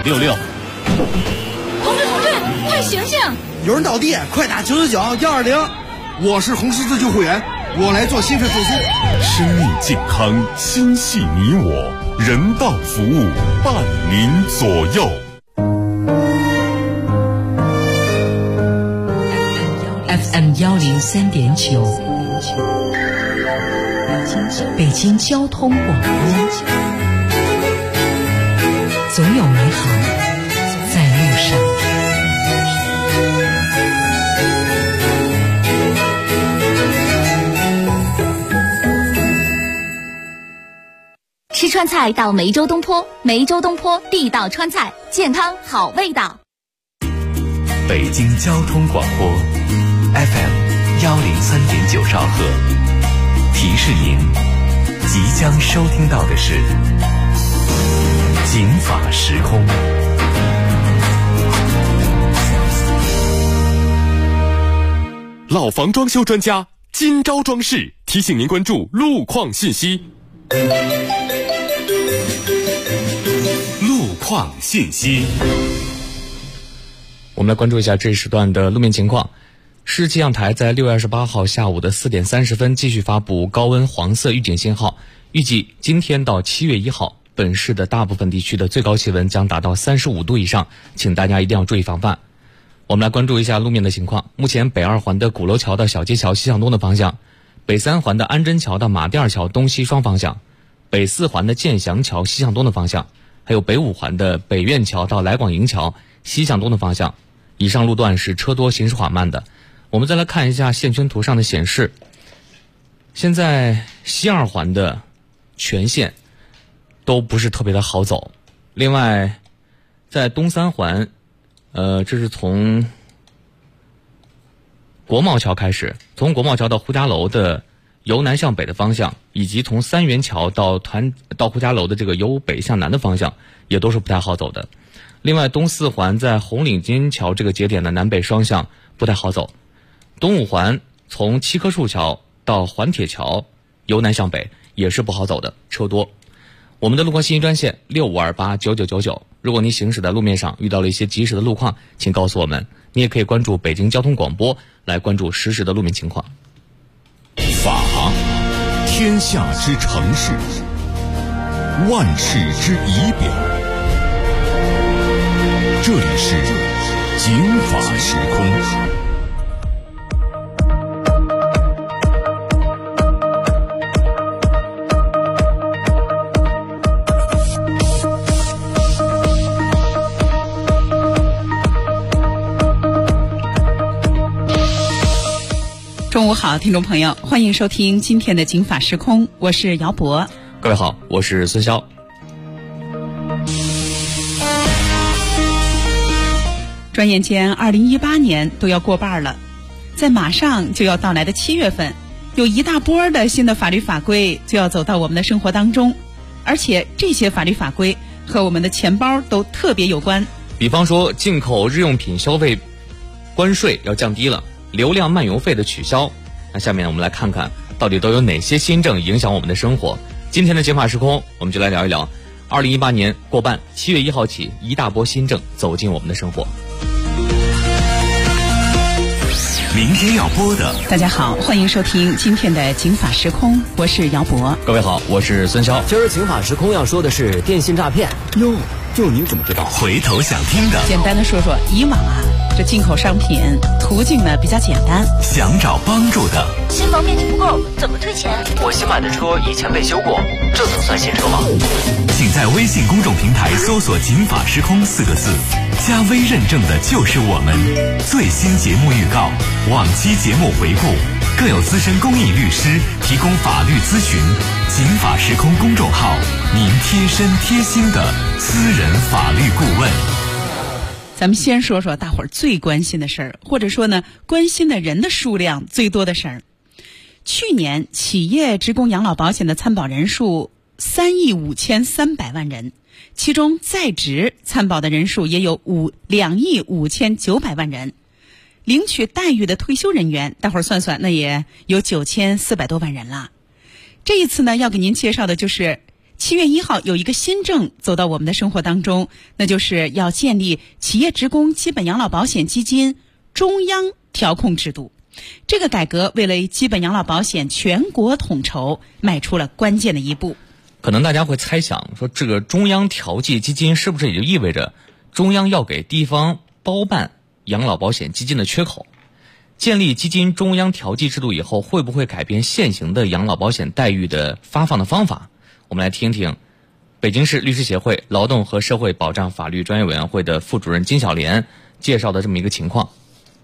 566。 同志，快醒醒！ 有人倒地，快打999-120。 我是红十字救护员，我来做心肺复苏。 生命健康，心系你我，人道服务伴您左右。 FM 103.9，北京交通广播，总有美好在路上。 吃川菜到梅州东坡，梅州东坡地道川菜，健康好味道。 北京交通广播 FM 103.9兆赫，提示您即将收听到的是警法时空。 老房装修专家今朝装饰提醒您关注路况信息。路况信息， 我们来关注一下这一时段的路面情况。市气象台在6月28号下午的4点30分继续发布高温黄色预警信号，预计今天到7月1号，本市的大部分地区的最高气温将达到35度以上，请大家一定要注意防范。我们来关注一下路面的情况。目前北2环的鼓楼桥到小街桥西向东的方向，北3环的安贞桥到马甸二桥东西双方向，北4环的建祥桥西向东的方向，还有北5环的北苑桥到来广营桥西向东的方向，以上路段是车多行驶缓慢的。我们再来看一下线圈图上的显示，现在西2环的全线都不是特别的好走。另外在东3环这是从国贸桥开始，从国贸桥到呼家楼的由南向北的方向，以及从三元桥到呼家楼的这个由北向南的方向，也都是不太好走的。另外东4环在红领巾桥这个节点的南北双向不太好走。东5环从七棵树桥到环铁桥由南向北也是不好走的，车多。我们的路况信息专线65289999，如果您行驶在路面上遇到了一些及时的路况，请告诉我们。你也可以关注北京交通广播来关注实时的路面情况。 法，天下之城市，万世之仪表。这里是警法时空。 中午好，听众朋友，欢迎收听今天的警法时空，我是姚博。 各位好，我是孙潇。 转眼间2018年都要过半了，在马上就要到来的7月份，有一大波的新的法律法规就要走到我们的生活当中，而且这些法律法规和我们的钱包都特别有关。 比方说进口日用品消费关税要降低了，流量漫游费的取消。那下面我们来看看到底都有哪些新政影响我们的生活。今天的警法时空，我们就来聊一聊2018年过半，7月1号起一大波新政走进我们的生活。 明天要播的， 大家好，欢迎收听今天的警法时空，我是姚博。 各位好，我是孙潇。 今儿警法时空要说的是电信诈骗。哟，就你怎么知道？ 回头想听的， 简单的说说以往这进口商品途径呢比较简单， 想找帮助的， 新房面积不够怎么退钱？ 我新买的车以前被修过，这能算新车吗？ 请在微信公众平台搜索警法时空4个字，加微认证的就是我们。最新节目预告，往期节目回顾，更有资深公益律师提供法律咨询。警法时空公众号，您贴身贴心的私人法律顾问。 咱们先说说大伙儿最关心的事儿，或者说呢关心的人的数量最多的事儿。去年企业职工养老保险的参保人数3亿5300万人，其中在职参保的人数也有2亿5900万人。领取待遇的退休人员，大伙儿算算，那也有9400多万人了。这一次呢，要给您介绍的就是 7月1号有一个新政走到我们的生活当中，那就是要建立企业职工基本养老保险基金中央调控制度。这个改革为了基本养老保险全国统筹迈出了关键的一步。 可能大家会猜想说，这个中央调剂基金是不是也就意味着中央要给地方包办养老保险基金的缺口？建立基金中央调剂制度以后，会不会改变现行的养老保险待遇的发放的方法？我们来听听北京市律师协会劳动和社会保障法律专业委员会的副主任金小莲介绍的这么一个情况。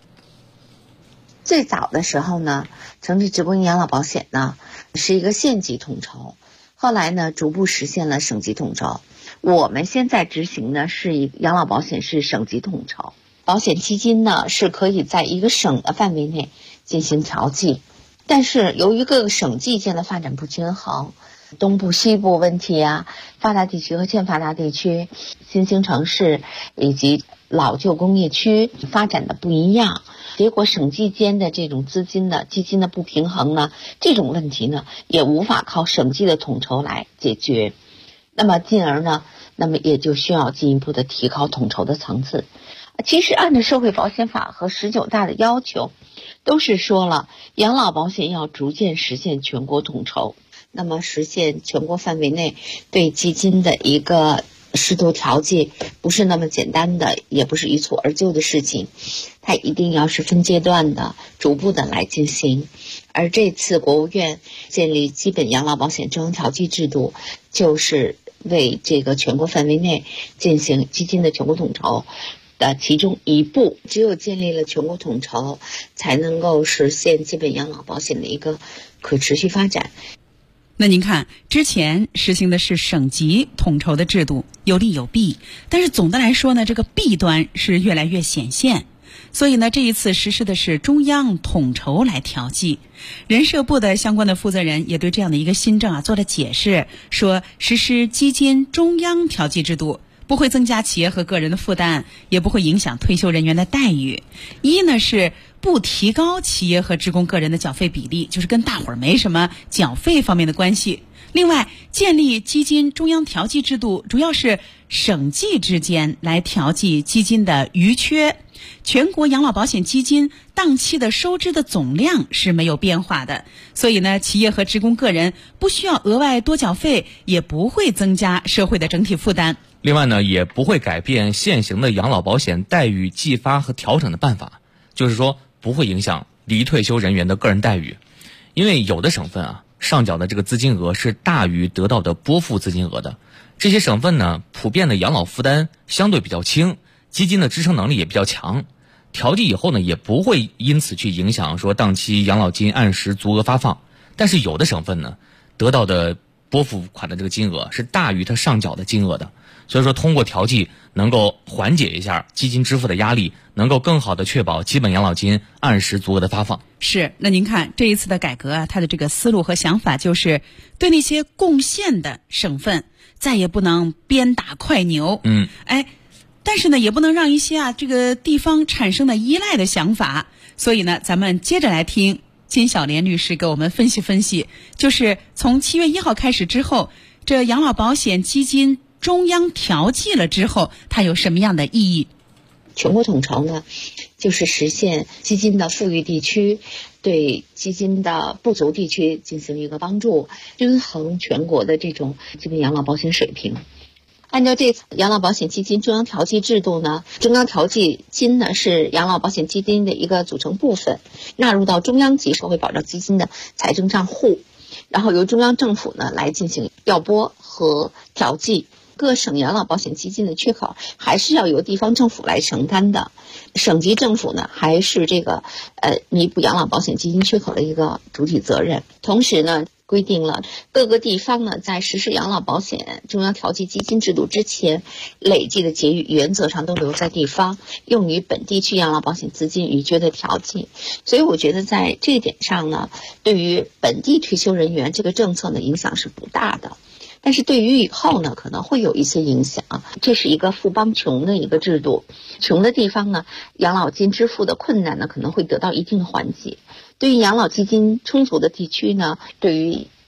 最早的时候呢，成立职工养老保险呢是一个县级统筹，后来呢逐步实现了省级统筹。我们现在执行的是养老保险是省级统筹，保险基金呢是可以在一个省的范围内进行调剂，但是由于各个省际间的发展不均衡，东部西部问题啊，发达地区和欠发达地区，新兴城市以及老旧工业区发展的不一样，结果省际间的这种资金的基金的不平衡呢，这种问题呢也无法靠省际的统筹来解决，那么进而呢，那么也就需要进一步的提高统筹的层次。其实按照社会保险法和19大的要求，都是说了养老保险要逐渐实现全国统筹，那么实现全国范围内对基金的一个适度调剂，不是那么简单的，也不是一蹴而就的事情，它一定要是分阶段的逐步的来进行。而这次国务院建立基本养老保险中央调剂制度，就是为这个全国范围内进行基金的全国统筹的其中一步。只有建立了全国统筹，才能够实现基本养老保险的一个可持续发展。 那您看，之前实行的是省级统筹的制度，有利有弊，但是总的来说呢，这个弊端是越来越显现。所以呢，这一次实施的是中央统筹来调剂。人社部的相关的负责人也对这样的一个新政做了解释，说实施基金中央调剂制度不会增加企业和个人的负担，也不会影响退休人员的待遇。一呢是不提高企业和职工个人的缴费比例，就是跟大伙儿没什么缴费方面的关系。另外，建立基金中央调剂制度，主要是省际之间来调剂基金的余缺。全国养老保险基金当期的收支的总量是没有变化的，所以呢，企业和职工个人不需要额外多缴费，也不会增加社会的整体负担。 另外呢，也不会改变现行的养老保险待遇计发和调整的办法，就是说不会影响离退休人员的个人待遇。因为有的省份上缴的这个资金额是大于得到的拨付资金额的，这些省份呢普遍的养老负担相对比较轻，基金的支撑能力也比较强，调剂以后呢也不会因此去影响说当期养老金按时足额发放。但是有的省份呢得到的拨付款的这个金额是大于他上缴的金额的，所以说通过调剂能够缓解一下基金支付的压力，能够更好的确保基本养老金按时足额的发放。 是，那您看这一次的改革它的这个思路和想法就是对那些贡献的省份再也不能鞭打快牛，但是呢也不能让一些这个地方产生的依赖的想法。所以呢咱们接着来听金小莲律师给我们分析分析，就是从7月1号开始之后，这养老保险基金中央调剂了之后，它有什么样的意义？ 全国统筹呢，就是实现基金的富裕地区对基金的不足地区进行一个帮助，均衡全国的这种基本养老保险水平。按照这次养老保险基金中央调剂制度呢，中央调剂金呢是养老保险基金的一个组成部分，纳入到中央级社会保障基金的财政账户，然后由中央政府呢来进行调拨和调剂。各省养老保险基金的缺口还是要由地方政府来承担的，省级政府呢还是这个弥补养老保险基金缺口的一个主体责任。同时呢规定了各个地方呢在实施养老保险中央调剂基金制度之前，累计的结余原则上都留在地方，用于本地区养老保险资金余缺的调剂。所以我觉得在这一点上呢，对于本地退休人员这个政策的影响是不大的。但是对于以后呢可能会有一些影响，这是一个富帮穷的一个制度，穷的地方呢养老金支付的困难呢可能会得到一定的缓解，对于养老基金充足的地区呢，对于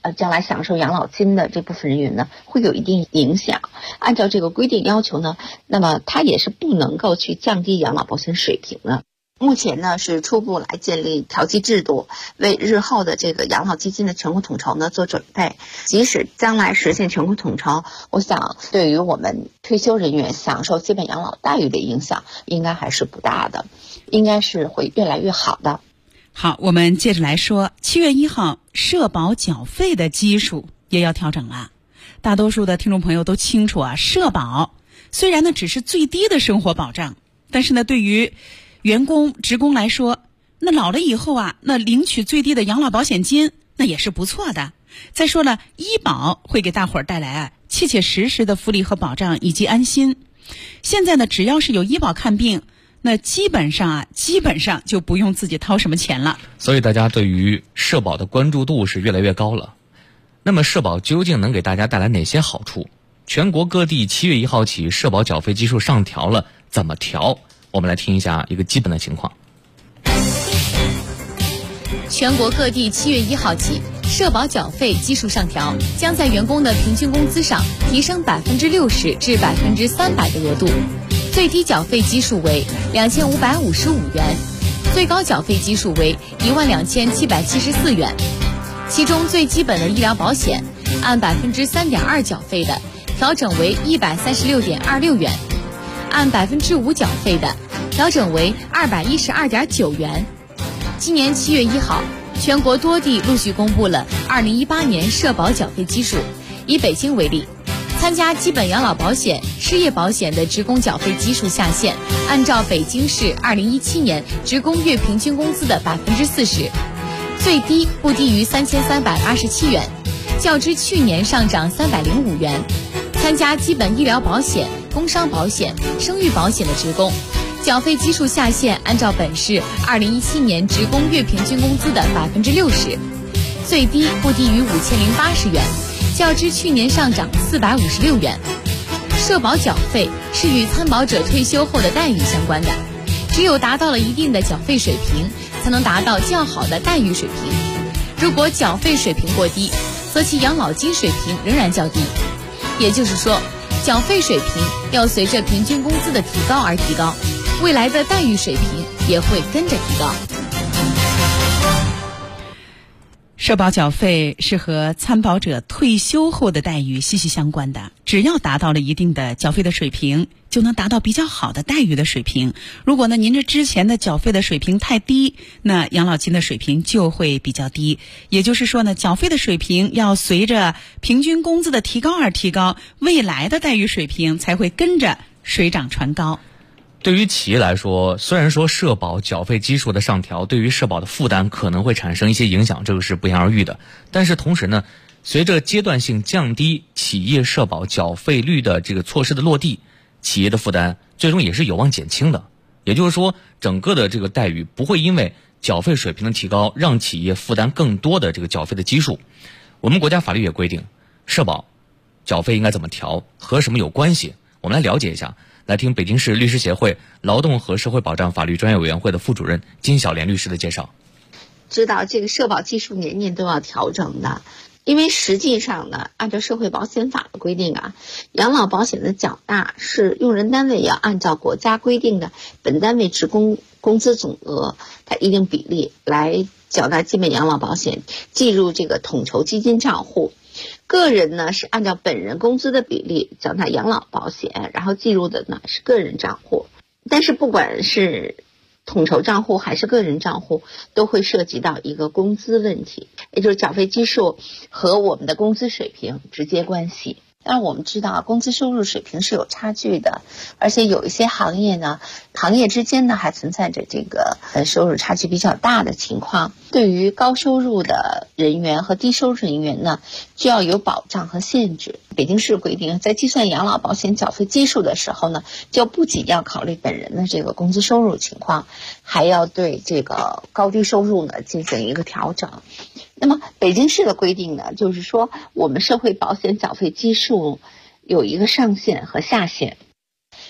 将来享受养老金的这部分人员呢，会有一定影响。按照这个规定要求呢，那么它也是不能够去降低养老保险水平的。目前呢是初步来建立调剂制度，为日后的这个养老基金的全国统筹呢做准备。即使将来实现全国统筹，我想对于我们退休人员享受基本养老待遇的影响应该还是不大的，应该是会越来越好的。 好，我们接着来说，7月1号社保缴费的基数也要调整了。大多数的听众朋友都清楚啊，社保虽然呢只是最低的生活保障，但是呢对于员工职工来说，那老了以后啊，那领取最低的养老保险金那也是不错的。再说了，医保会给大伙儿带来切切实实的福利和保障以及安心。现在呢只要是有医保看病，那基本上就不用自己掏什么钱了。 所以大家对于社保的关注度是越来越高了。那么社保究竟能给大家带来哪些好处？全国各地7月1号起社保缴费基数上调了，怎么调？我们来听一下一个基本的情况。 全国各地7月1号起，社保缴费基数上调，将在员工的平均工资上提升60%至300%的额度。最低缴费基数为2555元，最高缴费基数为12774元。其中最基本的医疗保险，按3.2%缴费的，调整为136.26元；按5%缴费的，调整为212.9元。今年7月1号，全国多地陆续公布了2018年社保缴费基数。以北京为例，参加基本养老保险、失业保险的职工缴费基数下限，按照北京市2017年职工月平均工资的40%，最低不低于3387元，较之去年上涨305元。参加基本医疗保险、工伤保险、生育保险的职工，缴费基数下限按照本市2017年职工月平均工资的60%，最低不低于5080元，较之去年上涨456元。社保缴费是与参保者退休后的待遇相关的，只有达到了一定的缴费水平，才能达到较好的待遇水平。如果缴费水平过低，则其养老金水平仍然较低。也就是说，缴费水平要随着平均工资的提高而提高，未来的待遇水平也会跟着提高。 社保缴费是和参保者退休后的待遇息息相关的，只要达到了一定的缴费的水平，就能达到比较好的待遇的水平。如果呢您这之前的缴费的水平太低，那养老金的水平就会比较低。也就是说呢，缴费的水平要随着平均工资的提高而提高，未来的待遇水平才会跟着水涨船高。 对于企业来说，虽然说社保缴费基数的上调对于社保的负担可能会产生一些影响，这个是不言而喻的。但是同时呢，随着阶段性降低企业社保缴费率的这个措施的落地，企业的负担最终也是有望减轻的。也就是说，整个的这个待遇不会因为缴费水平的提高让企业负担更多的这个缴费的基数。我们国家法律也规定，社保缴费应该怎么调，和什么有关系，我们来了解一下。来听北京市律师协会劳动和社会保障法律专业委员会的副主任金小莲律师的介绍。 知道这个社保基数年年都要调整的，因为实际上呢，按照社会保险法的规定啊，养老保险的缴纳是用人单位要按照国家规定的本单位职工工资总额它一定比例来缴纳基本养老保险，计入这个统筹基金账户。个人呢是按照本人工资的比例缴纳养老保险，然后计入的呢是个人账户。但是不管是统筹账户还是个人账户，都会涉及到一个工资问题，也就是缴费基数和我们的工资水平直接关系。但我们知道工资收入水平是有差距的，而且有一些行业呢，行业之间呢还存在着这个收入差距比较大的情况。对于高收入的人员和低收入人员呢，就要有保障和限制。北京市规定，在计算养老保险缴费基数的时候呢，就不仅要考虑本人的这个工资收入情况，还要对这个高低收入呢进行一个调整。那么北京市的规定呢，就是说我们社会保险缴费基数有一个上限和下限。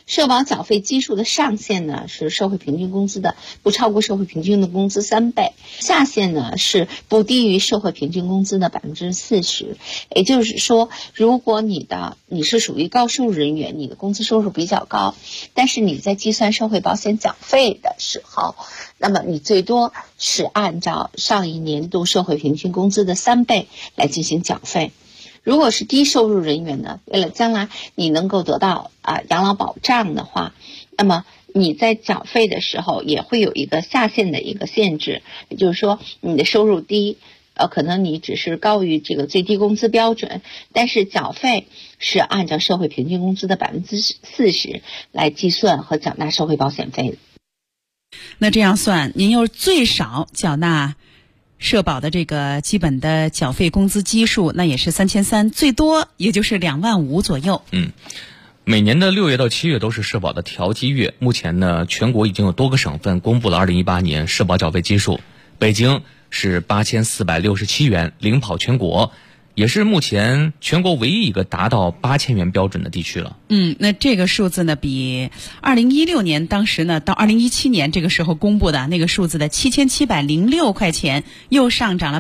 社保缴费基数的上限呢是社会平均工资的不超过社会平均的工资3倍，下限呢是不低于社会平均工资的40%。也就是说，如果你是属于高收入人员，你的工资收入比较高，但是你在计算社会保险缴费的时候，那么你最多是按照上一年度社会平均工资的3倍来进行缴费。如果是低收入人员呢，为了将来你能够得到养老保障的话，那么你在缴费的时候也会有一个下限的一个限制，也就是说你的收入低，可能你只是高于这个最低工资标准，但是缴费是按照社会平均工资的40%来计算和缴纳社会保险费的。 那这样算，您又最少缴纳社保的这个基本的缴费工资基数，那也是3300，最多也就是25000左右。 每年的6月到7月都是社保的调基月。目前呢，全国已经有多个省份公布了2018年社保缴费基数，北京是8467元，领跑全国，也是目前全国唯一一个达到8000元标准的地区了。 那这个数字呢，比2016年当时呢到2017年这个时候公布的那个数字的7706块钱又上涨了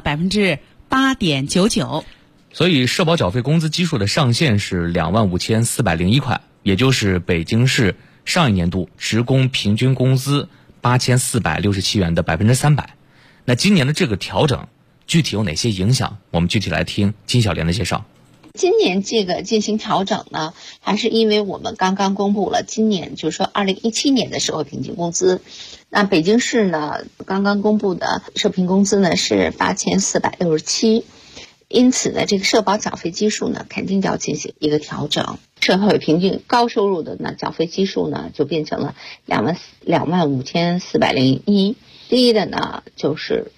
8.99%。 所以社保缴费工资基数的上限是25401块，也就是北京市上一年度职工平均工资8467元的300%。那今年的这个调整具体有哪些影响？我们具体来听金小莲的介绍。 今年这个进行调整呢，还是因为我们刚刚公布了今年就是说2017年的社会平均工资。那北京市呢刚刚公布的社平工资呢是8467，因此呢这个社保缴费基数呢肯定要进行一个调整。社会平均高收入的呢缴费基数呢就变成了25401，低的呢就是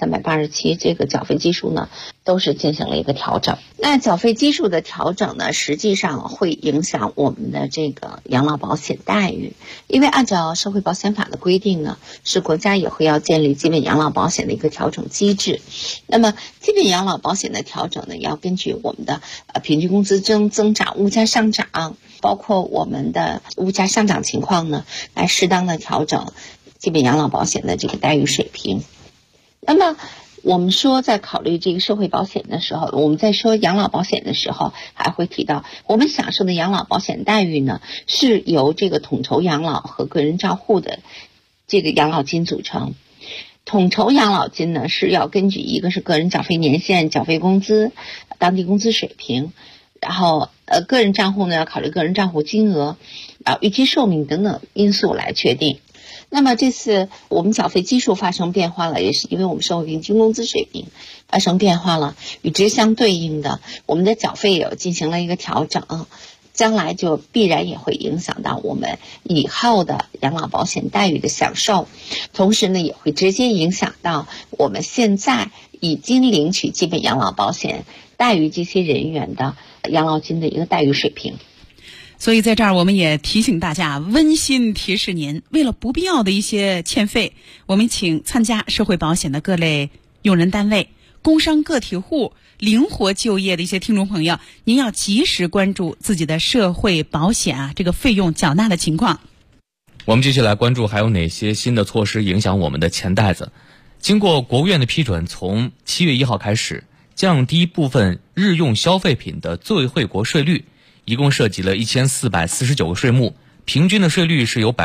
3387，这个缴费基数呢都是进行了一个调整。那缴费基数的调整呢，实际上会影响我们的这个养老保险待遇，因为按照社会保险法的规定呢，是国家也会要建立基本养老保险的一个调整机制。那么基本养老保险的调整呢，要根据我们的平均工资增长、物价上涨，包括我们的物价上涨情况呢，来适当的调整基本养老保险的这个待遇水平。那么我们说在考虑这个社会保险的时候，我们在说养老保险的时候还会提到，我们享受的养老保险待遇呢是由这个统筹养老和个人账户的这个养老金组成。统筹养老金呢是要根据一个是个人缴费年限、缴费工资、当地工资水平，然后个人账户呢要考虑个人账户金额、预期寿命等等因素来确定。那么这次我们缴费基数发生变化了，也是因为我们社会平均工资水平发生变化了，与之相对应的我们的缴费也进行了一个调整，将来就必然也会影响到我们以后的养老保险待遇的享受，同时呢也会直接影响到我们现在已经领取基本养老保险待遇这些人员的养老金的一个待遇水平。 所以在这儿我们也提醒大家，温馨提示您，为了不必要的一些欠费，我们请参加社会保险的各类用人单位、工商个体户、灵活就业的一些听众朋友，您要及时关注自己的社会保险这个费用缴纳的情况。 我们继续来关注还有哪些新的措施影响我们的钱袋子。经过国务院的批准，从7月1号开始降低部分日用消费品的最惠国税率，一共涉及了1449个税目，平均的税率是由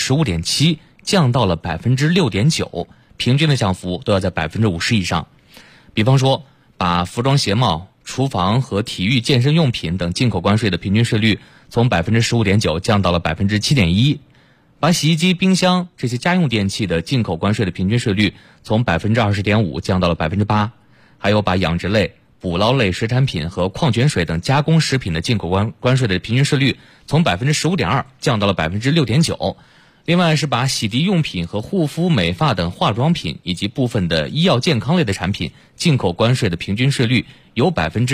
15.7% 降到了 6.9%， 平均的降幅都要在 50% 以上。比方说，把服装鞋帽、厨房和体育健身用品等进口关税的平均税率从 15.9% 降到了 7.1%， 把洗衣机、冰箱这些家用电器的进口关税的平均税率从 20.5% 降到了 8%， 还有把养殖类、捕捞类水产品和矿泉水等加工食品的进口关税的平均税率从 15.2% 降到了 6.9%。 另外是把洗涤用品和护肤美发等化妆品以及部分的医药健康类的产品进口关税的平均税率由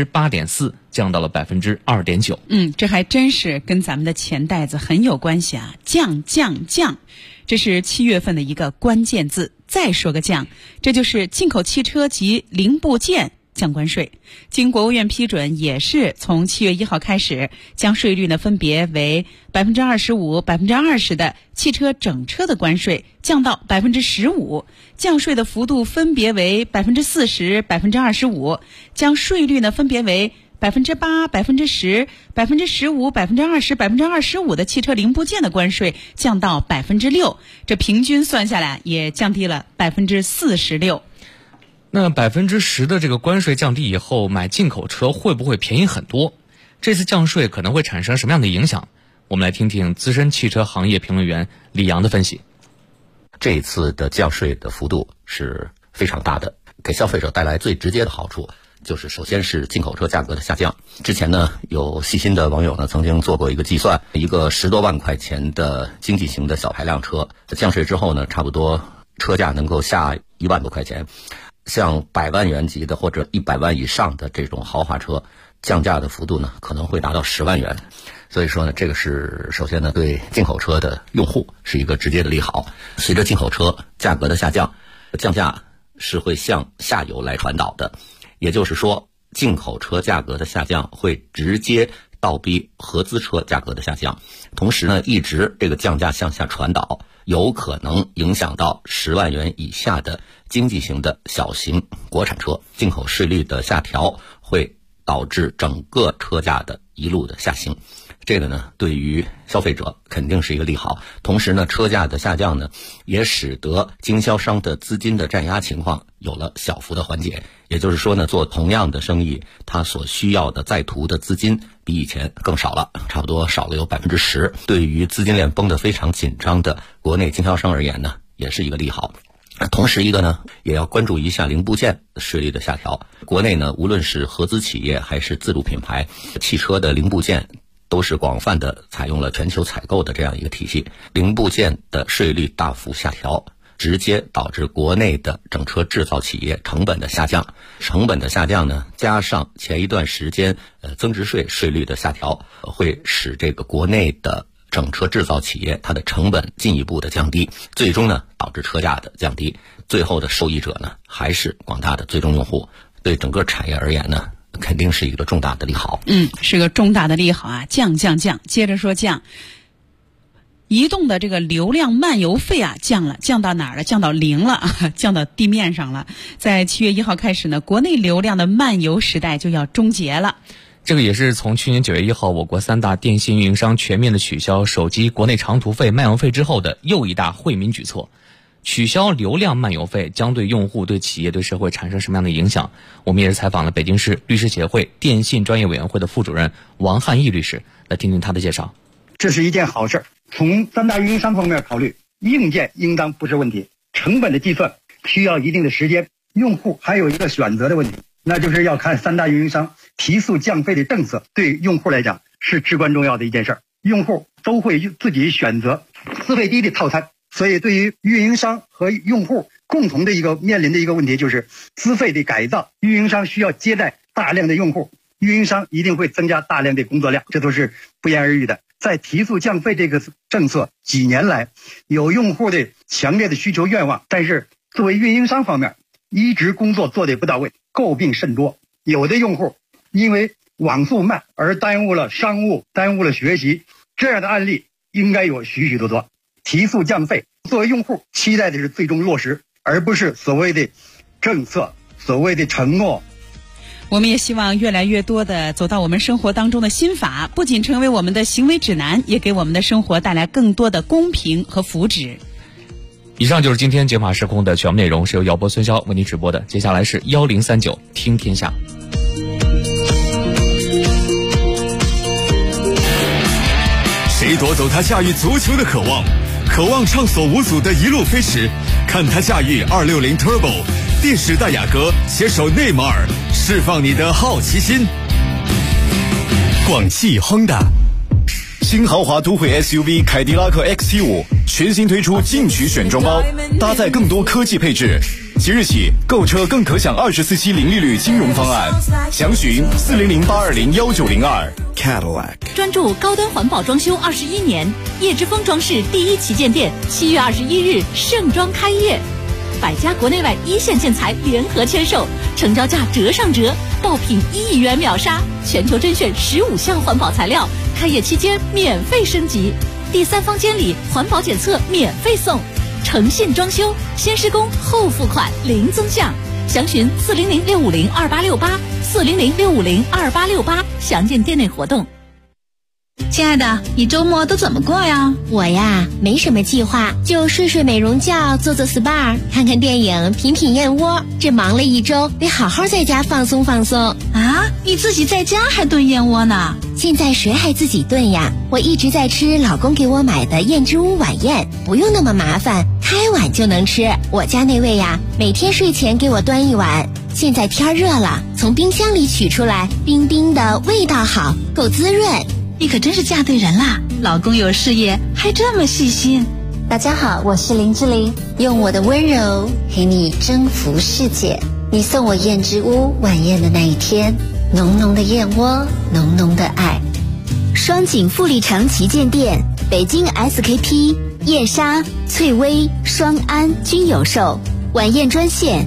8.4% 降到了 2.9%。 这还真是跟咱们的钱袋子很有关系啊！降，这是7月份的一个关键字。再说个降，这就是进口汽车及零部件降关税。经国务院批准，也是从7月1号开始，将税率呢分别为25%、20%的汽车整车的关税降到15%，降税的幅度分别为40%、25%，将税率呢分别为8%、10%、15%、20%、25%的汽车零部件的关税降到6%，这平均算下来也降低了46%。 那10%的这个关税降低以后，买进口车会不会便宜很多？这次降税可能会产生什么样的影响？我们来听听资深汽车行业评论员李阳的分析。 这一次的降税的幅度是非常大的，给消费者带来最直接的好处就是首先是进口车价格的下降。之前呢，有细心的网友呢曾经做过一个计算，一个10多万块钱的经济型的小排量车，降税之后呢，差不多车价能够下1万多块钱。像100万元级的或者100万以上的这种豪华车，降价的幅度呢可能会达到10万元。所以说呢，这个是首先呢对进口车的用户是一个直接的利好。随着进口车价格的下降，降价是会向下游来传导的，也就是说进口车价格的下降会直接倒逼合资车价格的下降。同时呢，一直这个降价向下传导，有可能影响到10万元以下的经济型的小型国产车。进口税率的下调会导致整个车价的一路的下行，这个呢对于消费者肯定是一个利好。同时呢，车价的下降呢也使得经销商的资金的占压情况有了小幅的缓解。也就是说呢，做同样的生意，它所需要的在途的资金比以前更少了，差不多少了有10%。对于资金链绷得非常紧张的国内经销商而言呢，也是一个利好。同时一个呢，也要关注一下零部件税率的下调。国内呢，无论是合资企业还是自主品牌，汽车的零部件都是广泛的采用了全球采购的这样一个体系。零部件的税率大幅下调，直接导致国内的整车制造企业成本的下降。成本的下降呢，加上前一段时间增值税税率的下调，会使这个国内的整车制造企业它的成本进一步的降低，最终呢导致车价的降低。最后的受益者呢还是广大的最终用户。对整个产业而言呢，肯定是一个重大的利好。 是个重大的利好啊！降。接着说降。移动的这个流量漫游费啊降了，降到哪儿了？降到0了啊，降到地面上了。在7月1号开始呢，国内流量的漫游时代就要终结了。 这个也是从去年9月1号我国3大电信运营商全面的取消手机国内长途费、漫游费之后的又一大惠民举措。取消流量漫游费将对用户、对企业、对社会产生什么样的影响？我们也是采访了北京市律师协会电信专业委员会的副主任王汉义律师，来听听他的介绍。 这是一件好事。从3大运营商方面考虑，硬件应当不是问题，成本的计算需要一定的时间，用户还有一个选择的问题，那就是要看3大运营商提速降费的政策对用户来讲是至关重要的一件事。用户都会自己选择资费低的套餐，所以对于运营商和用户共同的一个面临的一个问题就是资费的改造。运营商需要接待大量的用户，运营商一定会增加大量的工作量，这都是不言而喻的。在提速降费这个政策几年来，有用户的强烈的需求愿望，但是作为运营商方面一直工作做得不到位，诟病甚多。有的用户因为网速慢而耽误了商务，耽误了学习，这样的案例应该有许许多多。提速降费作为用户期待的是最终落实，而不是所谓的政策、所谓的承诺。 我们也希望越来越多的走到我们生活当中的新法，不仅成为我们的行为指南，也给我们的生活带来更多的公平和福祉。 以上就是今天解码时空的全部内容，是由姚波、孙潇为您直播的。接下来是1039听天下。 谁夺走他驾驭足球的渴望？渴望畅所无阻的一路飞驰，看他驾驭260 Turbo。电时代雅阁携手内马尔，释放你的好奇心。广汽 Honda 新豪华都会 SUV 凯迪拉克 XT5 全新推出进取选装包，搭载更多科技配置。即日起购车更可享24期零利率金融方案，详询400-820-1902。 Cadillac 专注高端环保装修21年，叶之峰装饰第1旗舰店7月21日盛装开业。 百家国内外一线建材联合签售，成交价折上折，爆品1亿元秒杀，全球甄选15项环保材料，开业期间免费升级，第三方监理环保检测免费送，诚信装修，先施工后付款零增项，详询400-650-2868，400-650-2868，详见店内活动。 亲爱的，你周末都怎么过呀？ 我呀，没什么计划，就睡睡美容觉，做做 SPA， 看看电影，品品燕窝。这忙了一周，得好好在家放松放松。 啊，你自己在家还炖燕窝呢？ 现在谁还自己炖呀？我一直在吃老公给我买的燕之屋晚宴，不用那么麻烦，开碗就能吃。我家那位呀，每天睡前给我端一碗。现在天热了，从冰箱里取出来，冰冰的，味道好，够滋润。 你可真是嫁对人啦！老公有事业，还这么细心。 大家好，我是林志玲，用我的温柔陪你征服世界。你送我燕之屋晚宴的那一天，浓浓的燕窝，浓浓的爱。双井富力城旗舰店、北京 SKP、燕莎、翠微、双安均有售。晚宴专线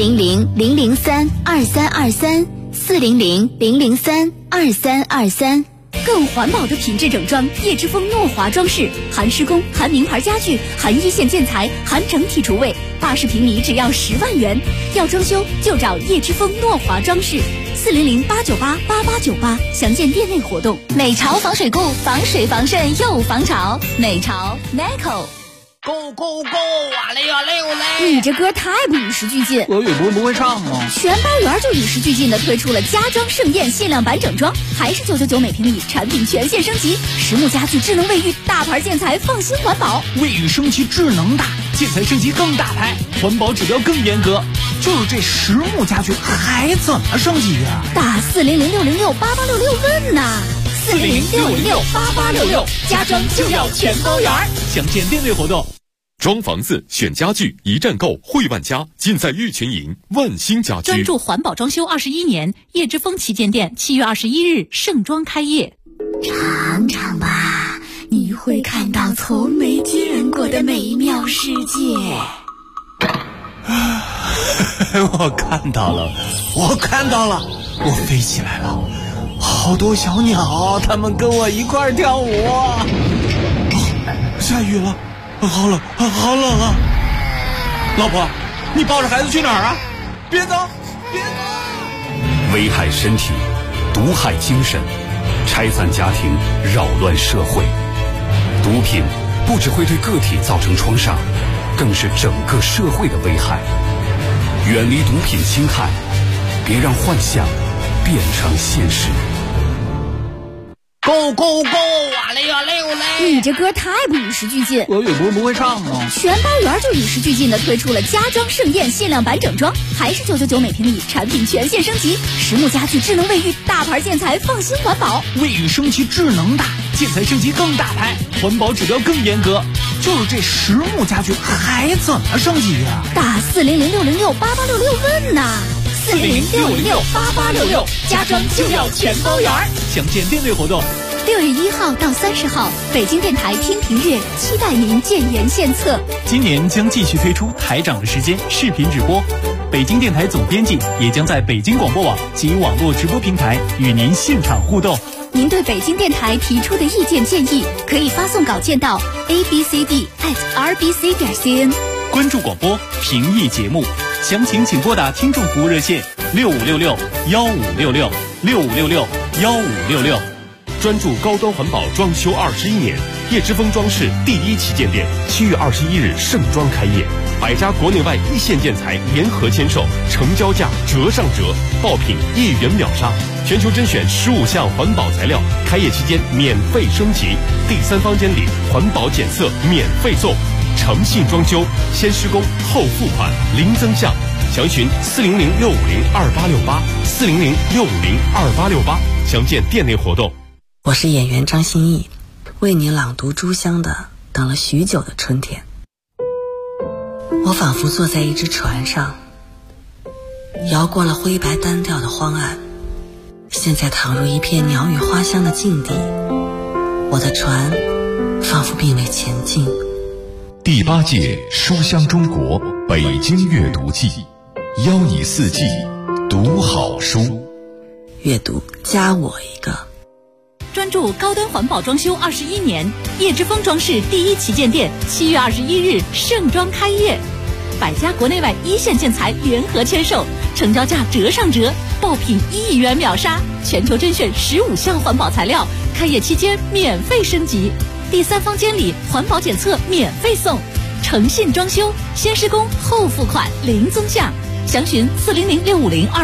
400-003-2323，400-003-2323。 更环保的品质整装，叶之峰诺华装饰，含施工，含名牌家具，含一线建材，含整体厨卫，80平米只要10万元。要装修就找叶之峰诺华装饰，400-898-8898，详见店内活动。美潮防水固，防水防渗又防潮，美潮 Neco。Go go go！ 哇嘞哇嘞哇嘞！你这歌太不与时俱进， 俄语不会唱吗？ 全班园就与时俱进的推出了家装盛宴限量版整装，还是999每平米，产品全线升级，实木家具、智能卫浴，大牌建材，放心环保。 卫浴升级智能大，建材升级更大牌，环保指标更严格。就是这实木家具还怎么升级啊？ 打400-606-8866问呐！400-606-8866，家装就要全包圆。 详见店内活动。 装房子选家具一站购，汇万家尽在玉泉营万兴家居。 专注环保装修21年，叶之峰旗舰店7月21日盛装开业。 尝尝吧，你会看到从没见过的美妙世界。 我看到了，我飞起来了，好多小鸟，它们跟我一块儿跳舞。下雨了。好冷啊！老婆，你抱着孩子去哪儿啊？别走！ 危害身体，毒害精神，拆散家庭，扰乱社会。毒品不只会对个体造成创伤，更是整个社会的危害。远离毒品侵害，别让幻想变成现实。 Go go go！ 哇嘞哇嘞哇嘞！ 你这歌太不与时俱进， 俄语不会唱吗？ 全班园就与时俱进的推出了家装盛宴限量版整装，还是999每平米，产品全线升级，实木家具、智能卫浴，大牌建材，放心环保。 卫浴升级智能大，建材升级更大牌，环保指标更严格。就是这实木家具还怎么升级啊？ 打400-606-8866问呐！400-606-8866，家装就要全包圆。 详见店内活动。 6月1号到30号，北京电台天平月，期待您建言献策。 今年将继续推出台长的时间视频直播，北京电台总编辑也将在北京广播网及网络直播平台与您现场互动。 您对北京电台提出的意见建议，可以发送稿件到 abcd@rbc.cn。 关注广播，评议节目，详情请拨打听众服务热线6566-1566，6566-1566。 专注高端环保装修21年，叶之峰装饰第1旗舰店7月21日盛装开业，100家国内外一线建材联合签售，成交价折上折，爆品1亿元秒杀，全球甄选15项环保材料，开业期间免费升级，第三方监理，环保检测免费送，诚信装修，先施工后付款零增项，详询400-650-2868，400-650-2868，详见店内活动。 我是演员张歆艺，为你朗读朱湘的《等了许久的春天》。我仿佛坐在一只船上，摇过了灰白单调的荒岸，现在躺入一片鸟语花香的境地，我的船仿佛并未前进。 第8届书香中国北京阅读季，邀你四季读好书。 阅读加我一个。 专注高端环保装修21年，叶之峰装饰第一旗舰店7月21日盛装开业，100家国内外一线建材联合签售，成交价折上折，爆品1亿元秒杀，全球甄选15项环保材料，开业期间免费升级，第3方监理环保检测免费送，诚信装修，先施工后付款零增项，详询400-650-2